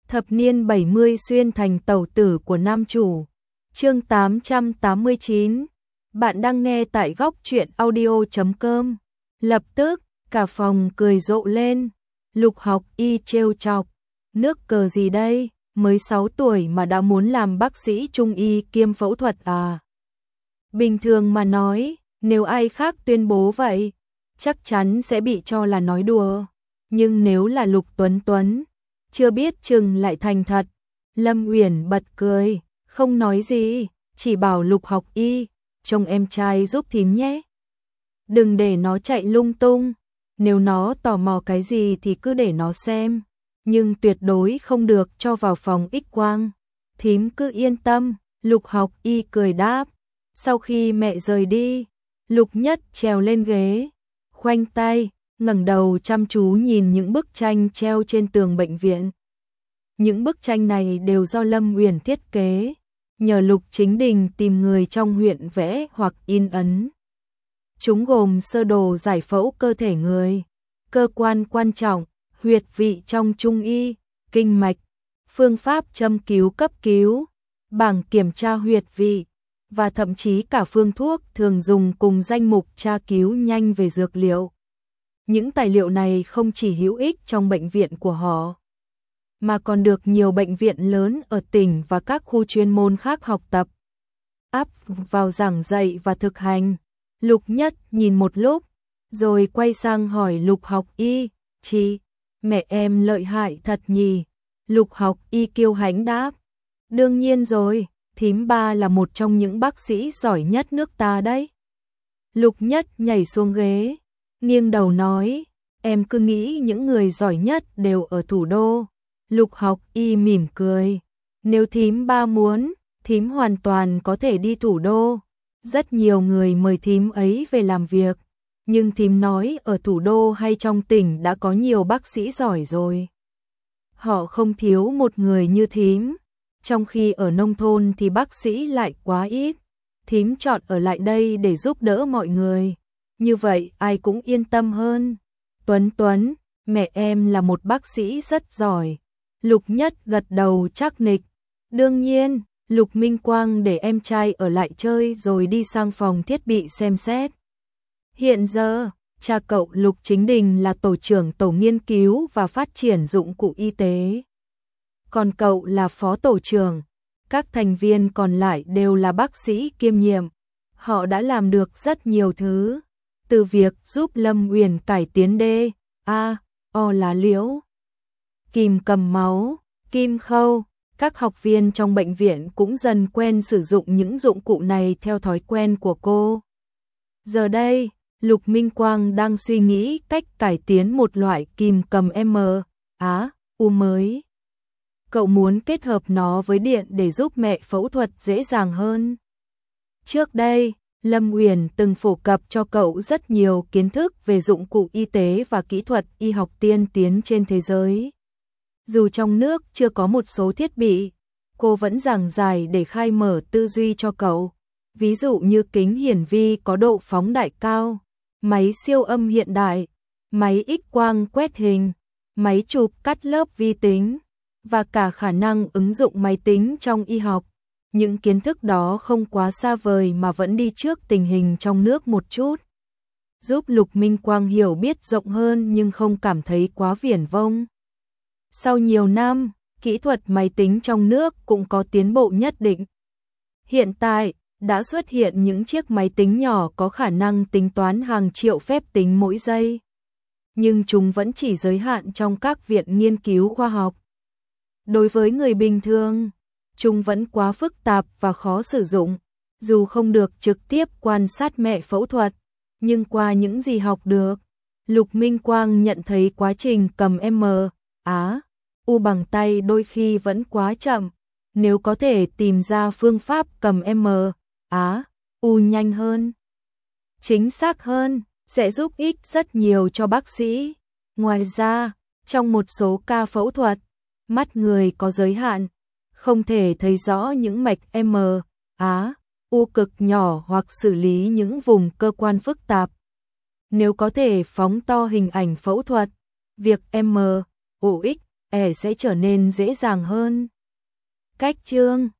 Thập niên 70 xuyên thành tẩu tử của nam chủ. Chương 889. Bạn đang nghe tại góc truyện audio.com. Lập tức, cả phòng cười rộ lên. Lục Học Y trêu chọc. Nước cờ gì đây, mới 6 tuổi mà đã muốn làm bác sĩ trung y kiêm phẫu thuật à? Bình thường mà nói, nếu ai khác tuyên bố vậy, chắc chắn sẽ bị cho là nói đùa. Nhưng nếu là Lục Tuấn Tuấn, chưa biết chừng lại thành thật. Lâm Uyển bật cười, không nói gì, chỉ bảo Lục Học Y, trông em trai giúp thím nhé. Đừng để nó chạy lung tung, nếu nó tò mò cái gì thì cứ để nó xem, nhưng tuyệt đối không được cho vào phòng X-quang. Thím cứ yên tâm, Lục Học Y cười đáp. Sau khi mẹ rời đi, Lục Nhất trèo lên ghế, khoanh tay, ngẩng đầu chăm chú nhìn những bức tranh treo trên tường bệnh viện. Những bức tranh này đều do Lâm Uyển thiết kế, nhờ Lục Chính Đình tìm người trong huyện vẽ hoặc in ấn. Chúng gồm sơ đồ giải phẫu cơ thể người, cơ quan quan trọng, huyệt vị trong trung y, kinh mạch, phương pháp châm cứu cấp cứu, bảng kiểm tra huyệt vị, và thậm chí cả phương thuốc thường dùng cùng danh mục tra cứu nhanh về dược liệu. Những tài liệu này không chỉ hữu ích trong bệnh viện của họ, mà còn được nhiều bệnh viện lớn ở tỉnh và các khu chuyên môn khác học tập, áp vào giảng dạy và thực hành. Lục Nhất nhìn một lúc, rồi quay sang hỏi Lục Học Y, chị, mẹ em lợi hại thật nhỉ? Lục Học Y kiêu hãnh đáp, đương nhiên rồi, thím ba là một trong những bác sĩ giỏi nhất nước ta đấy. Lục Nhất nhảy xuống ghế, nghiêng đầu nói, em cứ nghĩ những người giỏi nhất đều ở thủ đô. Lục Học Y mỉm cười, nếu thím ba muốn, thím hoàn toàn có thể đi thủ đô. Rất nhiều người mời thím ấy về làm việc, nhưng thím nói ở thủ đô hay trong tỉnh đã có nhiều bác sĩ giỏi rồi. Họ không thiếu một người như thím, trong khi ở nông thôn thì bác sĩ lại quá ít. Thím chọn ở lại đây để giúp đỡ mọi người, như vậy ai cũng yên tâm hơn. Tuấn Tuấn, mẹ em là một bác sĩ rất giỏi. Lục Nhất gật đầu chắc nịch. Đương nhiên, Lục Minh Quang để em trai ở lại chơi rồi đi sang phòng thiết bị xem xét. Hiện giờ, cha cậu Lục Chính Đình là tổ trưởng tổ nghiên cứu và phát triển dụng cụ y tế. Còn cậu là phó tổ trưởng. Các thành viên còn lại đều là bác sĩ kiêm nhiệm. Họ đã làm được rất nhiều thứ, từ việc giúp Lâm Uyển cải tiến D.A.O. lá liễu, kìm cầm máu, kim khâu. Các học viên trong bệnh viện cũng dần quen sử dụng những dụng cụ này theo thói quen của cô. Giờ đây, Lục Minh Quang đang suy nghĩ cách cải tiến một loại kìm cầm M.A.U. mới. Cậu muốn kết hợp nó với điện để giúp mẹ phẫu thuật dễ dàng hơn. Trước đây, Lâm Uyển từng phổ cập cho cậu rất nhiều kiến thức về dụng cụ y tế và kỹ thuật y học tiên tiến trên thế giới. Dù trong nước chưa có một số thiết bị, cô vẫn giảng giải để khai mở tư duy cho cậu. Ví dụ như kính hiển vi có độ phóng đại cao, máy siêu âm hiện đại, máy X-quang quét hình, máy chụp cắt lớp vi tính, và cả khả năng ứng dụng máy tính trong y học. Những kiến thức đó không quá xa vời mà vẫn đi trước tình hình trong nước một chút, giúp Lục Minh Quang hiểu biết rộng hơn nhưng không cảm thấy quá viển vông. Sau nhiều năm, kỹ thuật máy tính trong nước cũng có tiến bộ nhất định. Hiện tại, đã xuất hiện những chiếc máy tính nhỏ có khả năng tính toán hàng triệu phép tính mỗi giây. Nhưng chúng vẫn chỉ giới hạn trong các viện nghiên cứu khoa học. Đối với người bình thường, chúng vẫn quá phức tạp và khó sử dụng. Dù không được trực tiếp quan sát mẹ phẫu thuật, nhưng qua những gì học được, Lục Minh Quang nhận thấy quá trình cầm M.A.U. bằng tay đôi khi vẫn quá chậm. Nếu có thể tìm ra phương pháp cầm M.A.U. nhanh hơn, chính xác hơn, sẽ giúp ích rất nhiều cho bác sĩ. Ngoài ra, trong một số ca phẫu thuật, mắt người có giới hạn, không thể thấy rõ những mạch M.A.U. cực nhỏ hoặc xử lý những vùng cơ quan phức tạp. Nếu có thể phóng to hình ảnh phẫu thuật, việc M.O.X sẽ trở nên dễ dàng hơn. Cách chương